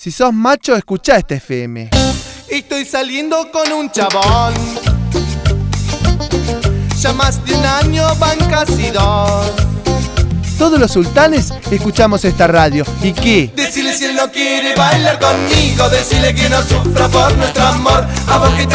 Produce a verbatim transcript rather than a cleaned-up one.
Si sos macho, escuchá este F M. Estoy saliendo con un chabón. Ya más de un año van casi dos. Todos los sultanes escuchamos esta radio. ¿Y qué? Decile si él no quiere bailar conmigo. Decile que no sufra por nuestro amor. A vos que